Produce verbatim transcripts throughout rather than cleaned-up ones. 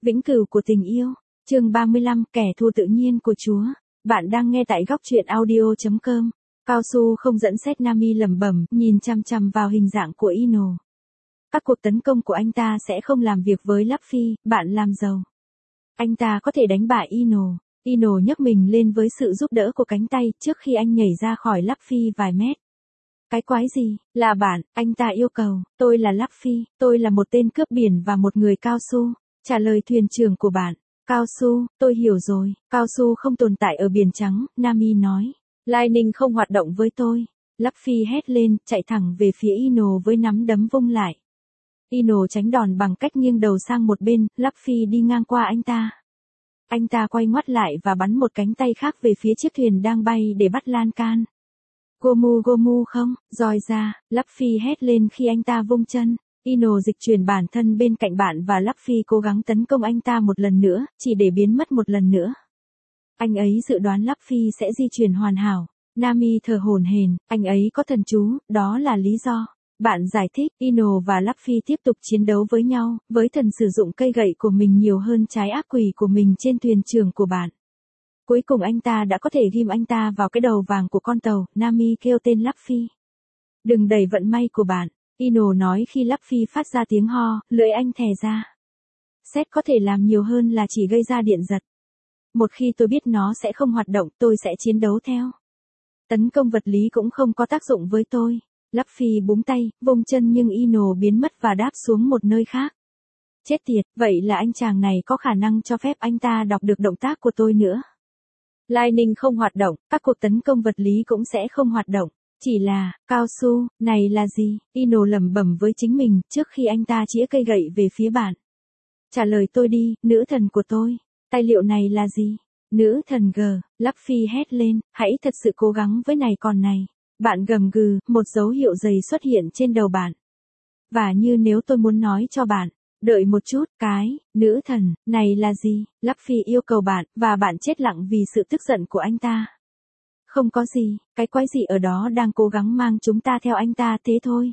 Vĩnh cửu của tình yêu. Chương ba mươi lăm, kẻ thù tự nhiên của Chúa. Bạn đang nghe tại góc truyện audio chấm com. Cao su không dẫn xét, Nami lẩm bẩm, nhìn chằm chằm vào hình dạng của Ino. Các cuộc tấn công của anh ta sẽ không làm việc với Luffy, bạn làm giàu. Anh ta có thể đánh bại Ino. Ino nhấc mình lên với sự giúp đỡ của cánh tay trước khi anh nhảy ra khỏi Luffy vài mét. Cái quái gì, là bạn, anh ta yêu cầu. Tôi là Luffy, tôi là một tên cướp biển và một người cao su. Trả lời thuyền trưởng của bạn. Cao su, tôi hiểu rồi, cao su không tồn tại ở biển trắng, Nami nói. Lightning không hoạt động với tôi. Luffy hét lên, chạy thẳng về phía Ino với nắm đấm vung lại. Ino tránh đòn bằng cách nghiêng đầu sang một bên, Luffy đi ngang qua anh ta. Anh ta quay ngoắt lại và bắn một cánh tay khác về phía chiếc thuyền đang bay để bắt lan can. Gomu Gomu không, roi ra, Luffy hét lên khi anh ta vung chân. Ino dịch chuyển bản thân bên cạnh bạn và Luffy cố gắng tấn công anh ta một lần nữa, chỉ để biến mất một lần nữa. Anh ấy dự đoán Luffy sẽ di chuyển hoàn hảo. Nami thở hổn hển, anh ấy có thần chú, đó là lý do. Bạn giải thích, Ino và Luffy tiếp tục chiến đấu với nhau, với thần sử dụng cây gậy của mình nhiều hơn trái ác quỷ của mình trên thuyền trưởng của bạn. Cuối cùng anh ta đã có thể ghim anh ta vào cái đầu vàng của con tàu, Nami kêu tên Luffy. Đừng đẩy vận may của bạn, Ino nói khi Luffy phát ra tiếng ho, lưỡi anh thè ra. Xét có thể làm nhiều hơn là chỉ gây ra điện giật. Một khi tôi biết nó sẽ không hoạt động, tôi sẽ chiến đấu theo. Tấn công vật lý cũng không có tác dụng với tôi. Luffy búng tay, vung chân nhưng Ino biến mất và đáp xuống một nơi khác. Chết tiệt, vậy là anh chàng này có khả năng cho phép anh ta đọc được động tác của tôi nữa. Lightning không hoạt động, các cuộc tấn công vật lý cũng sẽ không hoạt động. Chỉ là, cao su, này là gì? Ino lẩm bẩm với chính mình trước khi anh ta chĩa cây gậy về phía bạn. Trả lời tôi đi, nữ thần của tôi. Tài liệu này là gì? Nữ thần G, Luffy hét lên, hãy thật sự cố gắng với này còn này. Bạn gầm gừ, một dấu hiệu dày xuất hiện trên đầu bạn. Và như nếu tôi muốn nói cho bạn, đợi một chút, cái, nữ thần, này là gì? Luffy yêu cầu bạn, và bạn chết lặng vì sự tức giận của anh ta. Không có gì, cái quái gì ở đó đang cố gắng mang chúng ta theo anh ta thế thôi.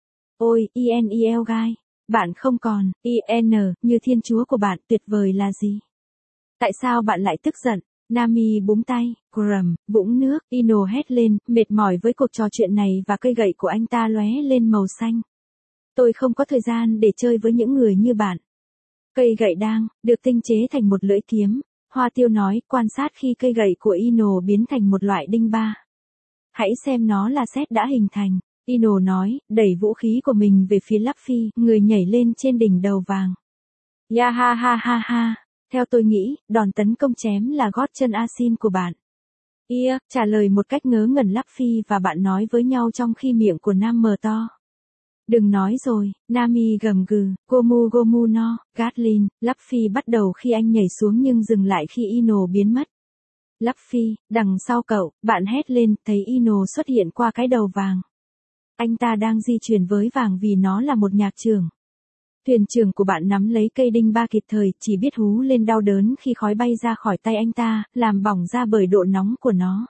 Ôi, Enel gai, bạn không còn, En, như thiên chúa của bạn tuyệt vời là gì? Tại sao bạn lại tức giận? Nami búng tay, Grum, vũng nước, Ino hét lên, mệt mỏi với cuộc trò chuyện này và cây gậy của anh ta lóe lên màu xanh. Tôi không có thời gian để chơi với những người như bạn. Cây gậy đang, được tinh chế thành một lưỡi kiếm. Hoa tiêu nói, quan sát khi cây gậy của Ino biến thành một loại đinh ba. Hãy xem nó là xét đã hình thành. Ino nói, đẩy vũ khí của mình về phía Luffy, người nhảy lên trên đỉnh đầu vàng. Ya ha ha ha ha. Theo tôi nghĩ, đòn tấn công chém là gót chân Asin của bạn. Ia, trả lời một cách ngớ ngẩn Luffy và bạn nói với nhau trong khi miệng của Nam mở to. Đừng nói rồi, Nami gầm gừ, Gomu Gomu no, Gatlin, Luffy bắt đầu khi anh nhảy xuống nhưng dừng lại khi Ino biến mất. Luffy, đằng sau cậu, bạn hét lên, thấy Ino xuất hiện qua cái đầu vàng. Anh ta đang di chuyển với vàng vì nó là một nhạc trưởng. Thuyền trưởng của bạn nắm lấy cây đinh ba kịp thời, chỉ biết hú lên đau đớn khi khói bay ra khỏi tay anh ta, làm bỏng ra bởi độ nóng của nó.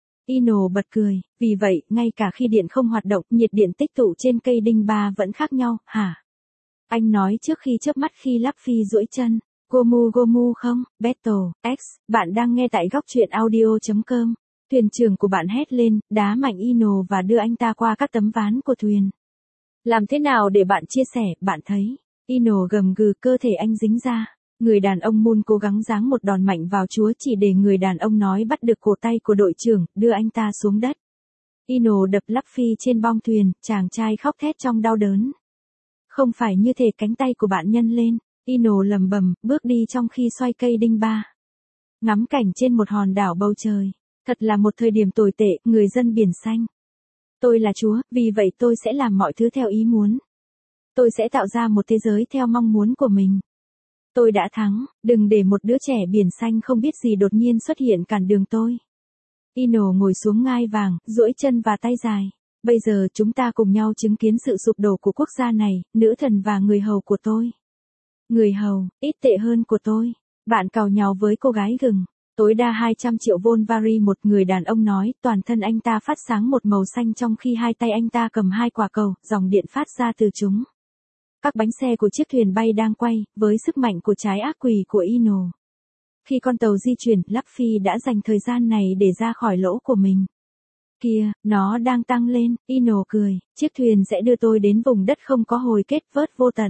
Ino bật cười, vì vậy, ngay cả khi điện không hoạt động, nhiệt điện tích tụ trên cây đinh ba vẫn khác nhau, hả? Anh nói trước khi chớp mắt khi Luffy duỗi chân. Gomu Gomu không, Battle, X, bạn đang nghe tại góc truyện audio chấm com. Thuyền trưởng của bạn hét lên, đá mạnh Ino và đưa anh ta qua các tấm ván của thuyền. Làm thế nào để bạn chia sẻ, bạn thấy? Ino gầm gừ, cơ thể anh dính ra. Người đàn ông Moon cố gắng giáng một đòn mạnh vào Chúa chỉ để người đàn ông nói bắt được cổ tay của đội trưởng, đưa anh ta xuống đất. Ino đập Luffy trên bong thuyền, chàng trai khóc thét trong đau đớn. Không phải như thể cánh tay của bạn nhân lên. Ino lầm bầm, bước đi trong khi xoay cây đinh ba. Ngắm cảnh trên một hòn đảo bầu trời. Thật là một thời điểm tồi tệ, người dân biển xanh. Tôi là Chúa, vì vậy tôi sẽ làm mọi thứ theo ý muốn. Tôi sẽ tạo ra một thế giới theo mong muốn của mình. Tôi đã thắng, đừng để một đứa trẻ biển xanh không biết gì đột nhiên xuất hiện cản đường tôi. Ino ngồi xuống ngai vàng, duỗi chân và tay dài. Bây giờ chúng ta cùng nhau chứng kiến sự sụp đổ của quốc gia này, nữ thần và người hầu của tôi. Người hầu, ít tệ hơn của tôi. Bạn càu nhàu với cô gái gừng. Tối đa hai trăm triệu Volvari, một người đàn ông nói, toàn thân anh ta phát sáng một màu xanh trong khi hai tay anh ta cầm hai quả cầu, dòng điện phát ra từ chúng. Các bánh xe của chiếc thuyền bay đang quay, với sức mạnh của trái ác quỷ của Ino. Khi con tàu di chuyển, Luffy đã dành thời gian này để ra khỏi lỗ của mình. Kìa, nó đang tăng lên, Ino cười, chiếc thuyền sẽ đưa tôi đến vùng đất không có hồi kết vớt vô tận.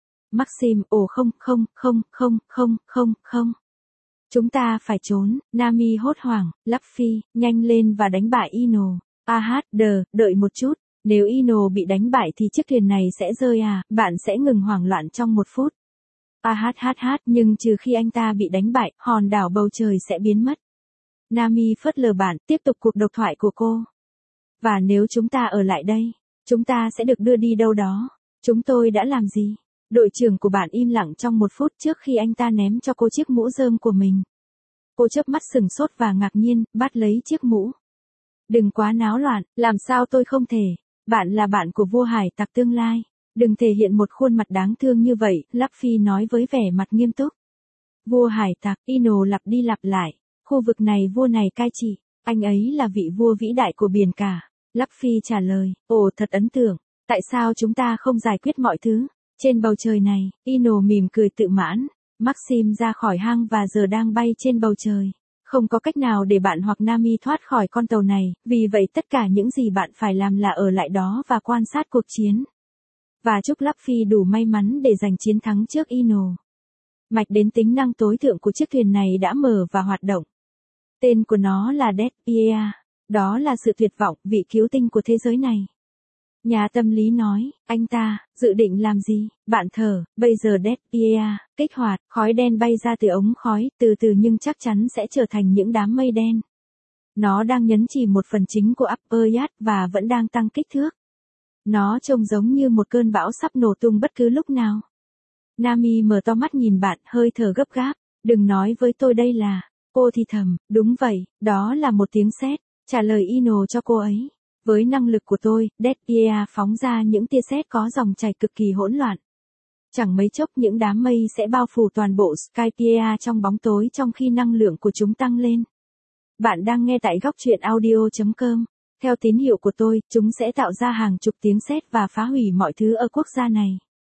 Maxim, ồ không, không, không, không, không, không, không. Chúng ta phải trốn, Nami hốt hoảng, Luffy, nhanh lên và đánh bại Ino. A hát đờ, đợi một chút, nếu Ino bị đánh bại thì chiếc thuyền này sẽ rơi à, bạn sẽ ngừng hoảng loạn trong một phút. A hát hát hát, nhưng trừ khi anh ta bị đánh bại, hòn đảo bầu trời sẽ biến mất. Nami phớt lờ bạn, tiếp tục cuộc độc thoại của cô. Và nếu chúng ta ở lại đây, chúng ta sẽ được đưa đi đâu đó. Chúng tôi đã làm gì? Đội trưởng của bạn im lặng trong một phút trước khi anh ta ném cho cô chiếc mũ rơm của mình. Cô chớp mắt sừng sốt và ngạc nhiên, bắt lấy chiếc mũ. Đừng quá náo loạn, làm sao tôi không thể. Bạn là bạn của vua hải tặc tương lai. Đừng thể hiện một khuôn mặt đáng thương như vậy, Luffy nói với vẻ mặt nghiêm túc. Vua hải tặc, Ino lặp đi lặp lại. Khu vực này vua này cai trị, anh ấy là vị vua vĩ đại của biển cả. Luffy trả lời, ồ thật ấn tượng, tại sao chúng ta không giải quyết mọi thứ? Trên bầu trời này, Ino mỉm cười tự mãn, Maxim ra khỏi hang và giờ đang bay trên bầu trời. Không có cách nào để bạn hoặc Nami thoát khỏi con tàu này, vì vậy tất cả những gì bạn phải làm là ở lại đó và quan sát cuộc chiến. Và chúc Luffy đủ may mắn để giành chiến thắng trước Ino. Mạch đến tính năng tối thượng của chiếc thuyền này đã mở và hoạt động. Tên của nó là Death Pier. Đó là sự tuyệt vọng, vị cứu tinh của thế giới này. Nhà tâm lý nói, anh ta, dự định làm gì? Bạn thở, bây giờ Death Pier, kích hoạt, khói đen bay ra từ ống khói, từ từ nhưng chắc chắn sẽ trở thành những đám mây đen. Nó đang nhấn chìm một phần chính của Upper Yacht và vẫn đang tăng kích thước. Nó trông giống như một cơn bão sắp nổ tung bất cứ lúc nào. Nami mở to mắt nhìn bạn, hơi thở gấp gáp. Đừng nói với tôi đây là... Cô thì thầm, đúng vậy, đó là một tiếng sét, trả lời Ino cho cô ấy. Với năng lực của tôi, Death Pier phóng ra những tia sét có dòng chảy cực kỳ hỗn loạn. Chẳng mấy chốc những đám mây sẽ bao phủ toàn bộ Skypiea trong bóng tối trong khi năng lượng của chúng tăng lên. Bạn đang nghe tại góc truyện audio chấm com. Theo tín hiệu của tôi, chúng sẽ tạo ra hàng chục tiếng sét và phá hủy mọi thứ ở quốc gia này.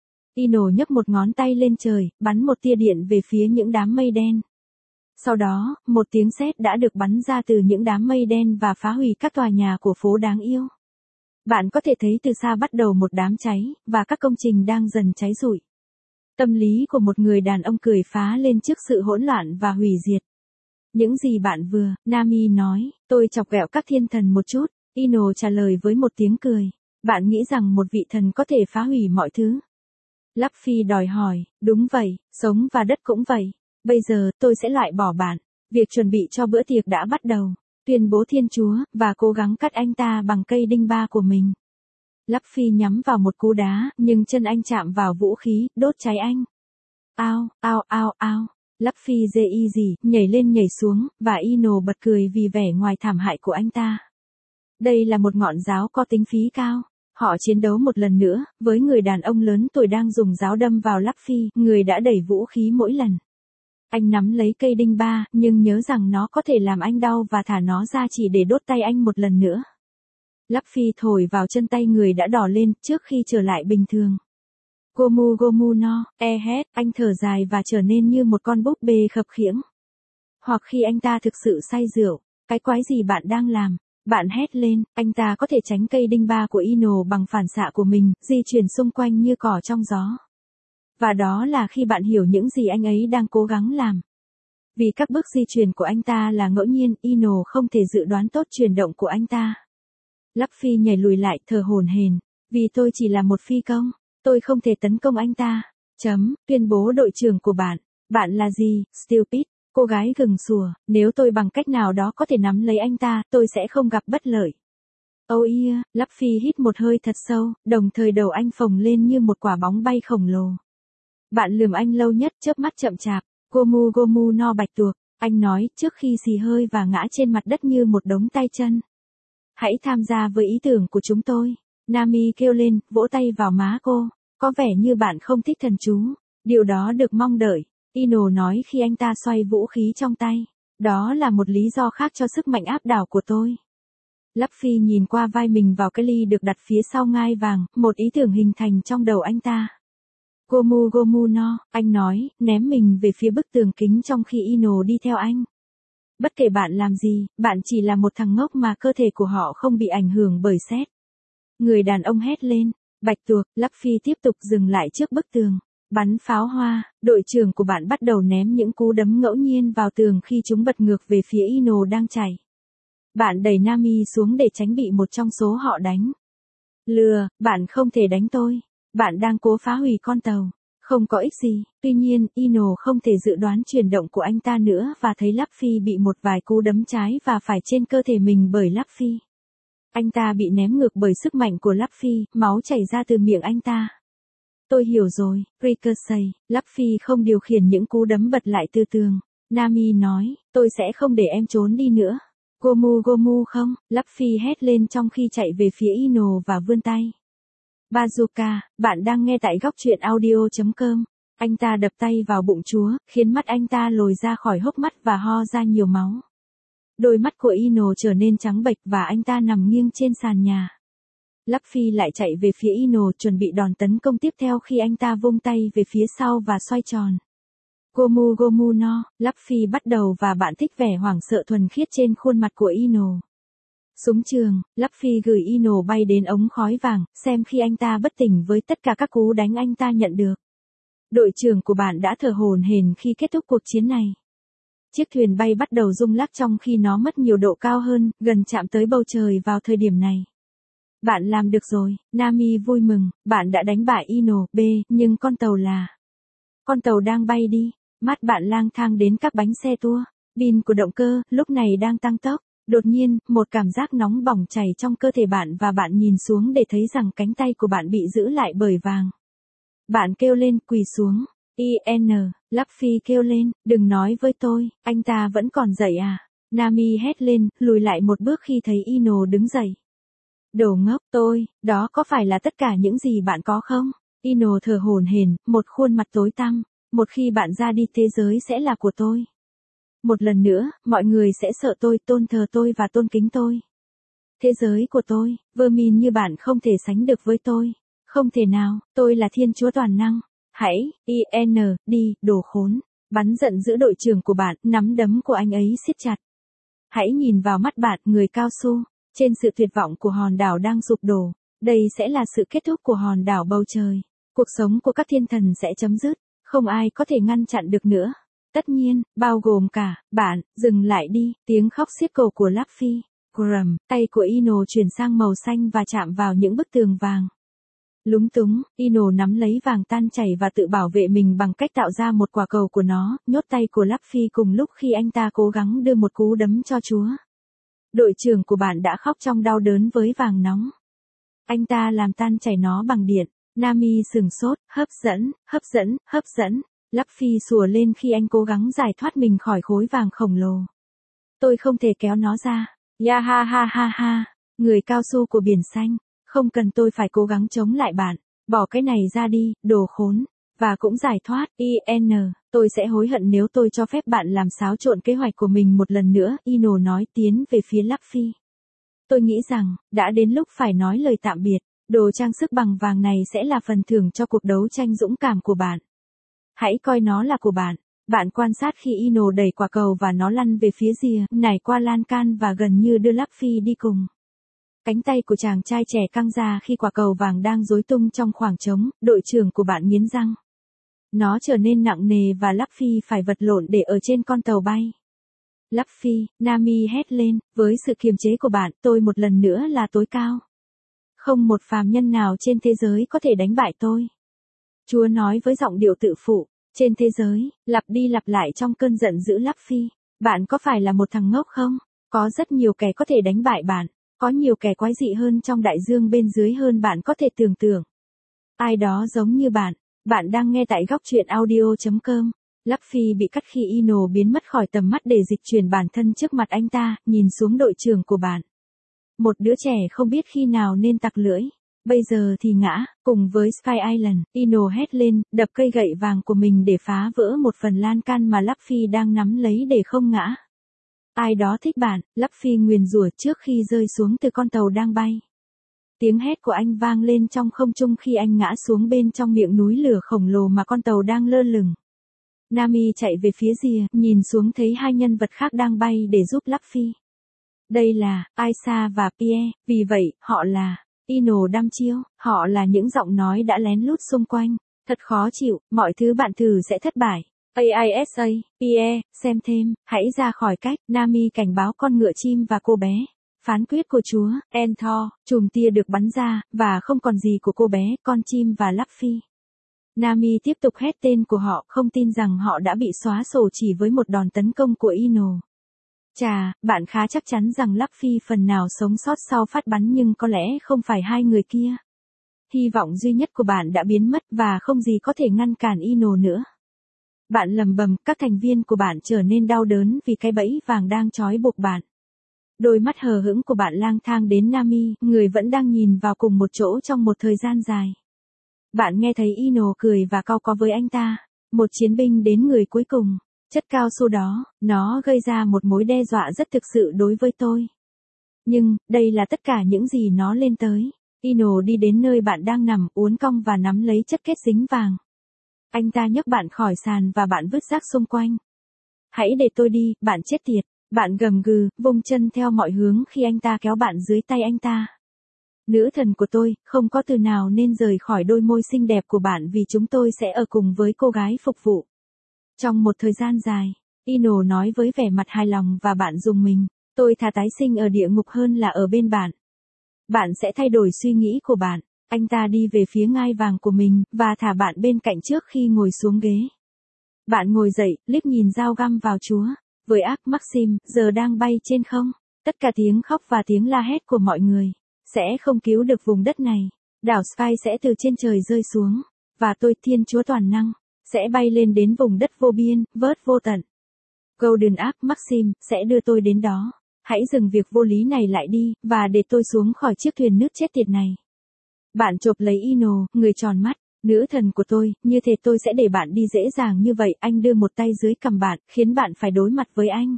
Ino nhấc một ngón tay lên trời, bắn một tia điện về phía những đám mây đen. Sau đó, một tiếng sét đã được bắn ra từ những đám mây đen và phá hủy các tòa nhà của phố đáng yêu. Bạn có thể thấy từ xa bắt đầu một đám cháy, và các công trình đang dần cháy rụi. Tâm lý của một người đàn ông cười phá lên trước sự hỗn loạn và hủy diệt. Những gì bạn vừa, Nami nói, tôi chọc ghẹo các thiên thần một chút, Ino trả lời với một tiếng cười. Bạn nghĩ rằng một vị thần có thể phá hủy mọi thứ? Luffy đòi hỏi, đúng vậy, sống và đất cũng vậy. Bây giờ, tôi sẽ loại bỏ bạn. Việc chuẩn bị cho bữa tiệc đã bắt đầu. Tuyên bố Thiên Chúa, và cố gắng cắt anh ta bằng cây đinh ba của mình. Luffy nhắm vào một cú đá, nhưng chân anh chạm vào vũ khí, đốt cháy anh. Ao, ao, ao, ao. Luffy dê easy, nhảy lên nhảy xuống, và Ino bật cười vì vẻ ngoài thảm hại của anh ta. Đây là một ngọn giáo có tính phí cao. Họ chiến đấu một lần nữa, với người đàn ông lớn tuổi đang dùng giáo đâm vào Luffy, người đã đẩy vũ khí mỗi lần. Anh nắm lấy cây đinh ba, nhưng nhớ rằng nó có thể làm anh đau và thả nó ra chỉ để đốt tay anh một lần nữa. Luffy thổi vào chân tay người đã đỏ lên trước khi trở lại bình thường. Gomu Gomu no, e hét, anh thở dài và trở nên như một con búp bê khập khiễng. Hoặc khi anh ta thực sự say rượu, cái quái gì bạn đang làm? Bạn hét lên, anh ta có thể tránh cây đinh ba của Ino bằng phản xạ của mình, di chuyển xung quanh như cỏ trong gió. Và đó là khi bạn hiểu những gì anh ấy đang cố gắng làm. Vì các bước di chuyển của anh ta là ngẫu nhiên, Ino không thể dự đoán tốt chuyển động của anh ta. Luffy nhảy lùi lại thở hổn hển, vì tôi chỉ là một phi công, tôi không thể tấn công anh ta. Chấm, tuyên bố đội trưởng của bạn. Bạn là gì, stupid? Cô gái gừng sủa, nếu tôi bằng cách nào đó có thể nắm lấy anh ta, tôi sẽ không gặp bất lợi. Oh yeah, Luffy hít một hơi thật sâu, đồng thời đầu anh phồng lên như một quả bóng bay khổng lồ. Bạn lườm anh lâu nhất, chớp mắt chậm chạp. Gomu Gomu no bạch tuộc, anh nói, trước khi xì hơi và ngã trên mặt đất như một đống tay chân. Hãy tham gia với ý tưởng của chúng tôi. Nami kêu lên, vỗ tay vào má cô. Có vẻ như bạn không thích thần chú. Điều đó được mong đợi. Ino nói khi anh ta xoay vũ khí trong tay. Đó là một lý do khác cho sức mạnh áp đảo của tôi. Luffy nhìn qua vai mình vào cái ly được đặt phía sau ngai vàng, một ý tưởng hình thành trong đầu anh ta. Gomu Gomu no, anh nói, ném mình về phía bức tường kính trong khi Ino đi theo anh. Bất kể bạn làm gì, bạn chỉ là một thằng ngốc mà cơ thể của họ không bị ảnh hưởng bởi sét. Người đàn ông hét lên, bạch tuộc, Luffy tiếp tục dừng lại trước bức tường. Bắn pháo hoa, đội trưởng của bạn bắt đầu ném những cú đấm ngẫu nhiên vào tường khi chúng bật ngược về phía Ino đang chạy. Bạn đẩy Nami xuống để tránh bị một trong số họ đánh. Lừa, bạn không thể đánh tôi. Bạn đang cố phá hủy con tàu. Không có ích gì. Tuy nhiên, Ino không thể dự đoán chuyển động của anh ta nữa và thấy Luffy bị một vài cú đấm trái và phải trên cơ thể mình bởi Luffy. Anh ta bị ném ngược bởi sức mạnh của Luffy, máu chảy ra từ miệng anh ta. Tôi hiểu rồi, Ricochet, Luffy không điều khiển những cú đấm bật lại từ tường. Nami nói, tôi sẽ không để em trốn đi nữa. Gomu Gomu không, Luffy hét lên trong khi chạy về phía Ino và vươn tay. Bazooka, bạn đang nghe tại góc truyện audio chấm com. Anh ta đập tay vào bụng chúa, khiến mắt anh ta lồi ra khỏi hốc mắt và ho ra nhiều máu. Đôi mắt của Ino trở nên trắng bệch và anh ta nằm nghiêng trên sàn nhà. Luffy lại chạy về phía Ino chuẩn bị đòn tấn công tiếp theo khi anh ta vung tay về phía sau và xoay tròn. Gomu Gomu no, Luffy bắt đầu và bạn thích vẻ hoảng sợ thuần khiết trên khuôn mặt của Ino. Súng trường, Luffy gửi Ino bay đến ống khói vàng, xem khi anh ta bất tỉnh với tất cả các cú đánh anh ta nhận được. Đội trưởng của bạn đã thở hổn hển khi kết thúc cuộc chiến này. Chiếc thuyền bay bắt đầu rung lắc trong khi nó mất nhiều độ cao hơn, gần chạm tới bầu trời vào thời điểm này. Bạn làm được rồi, Nami vui mừng, bạn đã đánh bại Ino, B, nhưng con tàu là... Con tàu đang bay đi, mắt bạn lang thang đến các bánh xe tua, pin của động cơ, lúc này đang tăng tốc. Đột nhiên, một cảm giác nóng bỏng chảy trong cơ thể bạn và bạn nhìn xuống để thấy rằng cánh tay của bạn bị giữ lại bởi vàng. Bạn kêu lên, quỳ xuống. i en, Luffy kêu lên, đừng nói với tôi, anh ta vẫn còn dậy à? Nami hét lên, lùi lại một bước khi thấy Ino đứng dậy. Đồ ngốc, tôi, đó có phải là tất cả những gì bạn có không? Ino thở hổn hển, một khuôn mặt tối tăm. Một khi bạn ra đi thế giới sẽ là của tôi. Một lần nữa, mọi người sẽ sợ tôi, tôn thờ tôi và tôn kính tôi. Thế giới của tôi, vermin như bạn không thể sánh được với tôi. Không thể nào, tôi là thiên chúa toàn năng. Hãy, i en, đi, đồ khốn. Bắn giận giữ đội trưởng của bạn, nắm đấm của anh ấy siết chặt. Hãy nhìn vào mắt bạn, người cao su. Trên sự tuyệt vọng của hòn đảo đang sụp đổ. Đây sẽ là sự kết thúc của hòn đảo bầu trời. Cuộc sống của các thiên thần sẽ chấm dứt. Không ai có thể ngăn chặn được nữa. Tất nhiên, bao gồm cả, bạn, dừng lại đi, tiếng khóc xiết cổ của Luffy. Grum, tay của Ino chuyển sang màu xanh và chạm vào những bức tường vàng. Lúng túng, Ino nắm lấy vàng tan chảy và tự bảo vệ mình bằng cách tạo ra một quả cầu của nó, nhốt tay của Luffy cùng lúc khi anh ta cố gắng đưa một cú đấm cho chúa. Đội trưởng của bạn đã khóc trong đau đớn với vàng nóng. Anh ta làm tan chảy nó bằng điện. Nami sừng sốt, hấp dẫn, hấp dẫn, hấp dẫn. Luffy sủa lên khi anh cố gắng giải thoát mình khỏi khối vàng khổng lồ. Tôi không thể kéo nó ra. Ya ha ha ha ha. Người cao su của biển xanh. Không cần tôi phải cố gắng chống lại bạn. Bỏ cái này ra đi, đồ khốn. Và cũng giải thoát. i en, tôi sẽ hối hận nếu tôi cho phép bạn làm xáo trộn kế hoạch của mình một lần nữa. Ino nói tiến về phía Luffy. Tôi nghĩ rằng, đã đến lúc phải nói lời tạm biệt. Đồ trang sức bằng vàng này sẽ là phần thưởng cho cuộc đấu tranh dũng cảm của bạn. Hãy coi nó là của bạn. Bạn quan sát khi Ino đẩy quả cầu và nó lăn về phía rìa, nảy qua lan can và gần như đưa Luffy đi cùng. Cánh tay của chàng trai trẻ căng ra khi quả cầu vàng đang rối tung trong khoảng trống, đội trưởng của bạn nghiến răng. Nó trở nên nặng nề và Luffy phải vật lộn để ở trên con tàu bay. Luffy, Nami hét lên, với sự kiềm chế của bạn, tôi một lần nữa là tối cao. Không một phàm nhân nào trên thế giới có thể đánh bại tôi. Chúa nói với giọng điệu tự phụ, trên thế giới, lặp đi lặp lại trong cơn giận dữ Luffy. Bạn có phải là một thằng ngốc không? Có rất nhiều kẻ có thể đánh bại bạn. Có nhiều kẻ quái dị hơn trong đại dương bên dưới hơn bạn có thể tưởng tượng. Ai đó giống như bạn. Bạn đang nghe tại góc truyện audio chấm com. Luffy bị cắt khi Ino biến mất khỏi tầm mắt để dịch chuyển bản thân trước mặt anh ta, nhìn xuống đội trưởng của bạn. Một đứa trẻ không biết khi nào nên tặc lưỡi. Bây giờ thì ngã, cùng với Sky Island, Ino hét lên, đập cây gậy vàng của mình để phá vỡ một phần lan can mà Luffy đang nắm lấy để không ngã. Ai đó thích bạn, Luffy nguyền rủa trước khi rơi xuống từ con tàu đang bay. Tiếng hét của anh vang lên trong không trung khi anh ngã xuống bên trong miệng núi lửa khổng lồ mà con tàu đang lơ lửng. Nami chạy về phía rìa, nhìn xuống thấy hai nhân vật khác đang bay để giúp Luffy. Đây là Aisa và Pierre, vì vậy, họ là Ino đăm chiêu, họ là những giọng nói đã lén lút xung quanh. Thật khó chịu, mọi thứ bạn thử sẽ thất bại. Aisa, Pierre, xem thêm, hãy ra khỏi cách. Nami cảnh báo con ngựa chim và cô bé. Phán quyết của Chúa, Enthor, chùm tia được bắn ra, và không còn gì của cô bé, con chim và Luffy. Nami tiếp tục hét tên của họ, không tin rằng họ đã bị xóa sổ chỉ với một đòn tấn công của Ino. Chà, bạn khá chắc chắn rằng Luffy phần nào sống sót sau phát bắn nhưng có lẽ không phải hai người kia. Hy vọng duy nhất của bạn đã biến mất và không gì có thể ngăn cản Ino nữa. Bạn lầm bầm, các thành viên của bạn trở nên đau đớn vì cái bẫy vàng đang trói buộc bạn. Đôi mắt hờ hững của bạn lang thang đến Nami, người vẫn đang nhìn vào cùng một chỗ trong một thời gian dài. Bạn nghe thấy Ino cười và cau có với anh ta. Một chiến binh đến người cuối cùng. Chất cao su đó, nó gây ra một mối đe dọa rất thực sự đối với tôi. Nhưng, đây là tất cả những gì nó lên tới. Ino đi đến nơi bạn đang nằm, uốn cong và nắm lấy chất kết dính vàng. Anh ta nhấc bạn khỏi sàn và bạn vứt rác xung quanh. Hãy để tôi đi, bạn chết tiệt. Bạn gầm gừ, vung chân theo mọi hướng khi anh ta kéo bạn dưới tay anh ta. Nữ thần của tôi, không có từ nào nên rời khỏi đôi môi xinh đẹp của bạn vì chúng tôi sẽ ở cùng với cô gái phục vụ. Trong một thời gian dài, Ino nói với vẻ mặt hài lòng và bạn rùng mình. Tôi thà tái sinh ở địa ngục hơn là ở bên bạn. Bạn sẽ thay đổi suy nghĩ của bạn. Anh ta đi về phía ngai vàng của mình, và thả bạn bên cạnh trước khi ngồi xuống ghế. Bạn ngồi dậy, liếc nhìn dao găm vào Chúa. Với ác Maxim, giờ đang bay trên không. Tất cả tiếng khóc và tiếng la hét của mọi người sẽ không cứu được vùng đất này. Đảo Sky sẽ từ trên trời rơi xuống. Và tôi, Thiên Chúa toàn năng, sẽ bay lên đến vùng đất vô biên, vớt vô tận. Golden Ark Maxim sẽ đưa tôi đến đó. Hãy dừng việc vô lý này lại đi, và để tôi xuống khỏi chiếc thuyền nước chết tiệt này. Bạn chộp lấy Ino, người tròn mắt. Nữ thần của tôi, như thế tôi sẽ để bạn đi dễ dàng như vậy. Anh đưa một tay dưới cằm bạn, khiến bạn phải đối mặt với anh.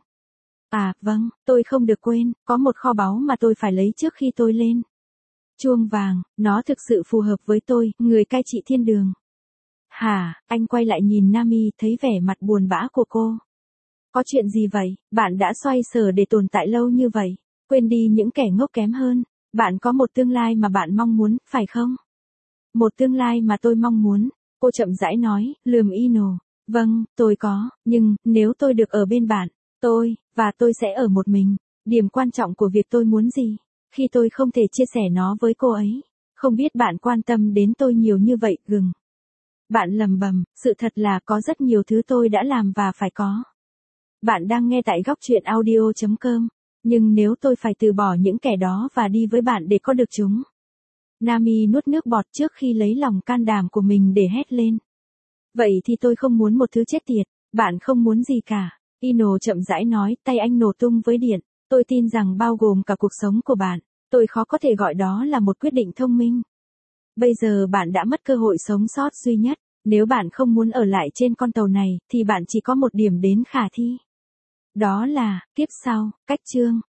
À, vâng, tôi không được quên, có một kho báu mà tôi phải lấy trước khi tôi lên. Chuông vàng, nó thực sự phù hợp với tôi, người cai trị thiên đường. Hả, anh quay lại nhìn Nami, thấy vẻ mặt buồn bã của cô. Có chuyện gì vậy, bạn đã xoay sở để tồn tại lâu như vậy, quên đi những kẻ ngốc kém hơn. Bạn có một tương lai mà bạn mong muốn, phải không? Một tương lai mà tôi mong muốn, cô chậm rãi nói, lườm Ino. Vâng, tôi có, nhưng, nếu tôi được ở bên bạn, tôi, và tôi sẽ ở một mình. Điểm quan trọng của việc tôi muốn gì, khi tôi không thể chia sẻ nó với cô ấy. Không biết bạn quan tâm đến tôi nhiều như vậy, gừng. Bạn lầm bầm, sự thật là có rất nhiều thứ tôi đã làm và phải có. Bạn đang nghe tại góc truyện audio chấm com. Nhưng nếu tôi phải từ bỏ những kẻ đó và đi với bạn để có được chúng. Nami nuốt nước bọt trước khi lấy lòng can đảm của mình để hét lên. Vậy thì tôi không muốn một thứ chết tiệt, bạn không muốn gì cả. Ino chậm rãi nói, tay anh nổ tung với điện. Tôi tin rằng bao gồm cả cuộc sống của bạn, tôi khó có thể gọi đó là một quyết định thông minh. Bây giờ bạn đã mất cơ hội sống sót duy nhất. Nếu bạn không muốn ở lại trên con tàu này, thì bạn chỉ có một điểm đến khả thi. Đó là, kiếp sau, cách chương.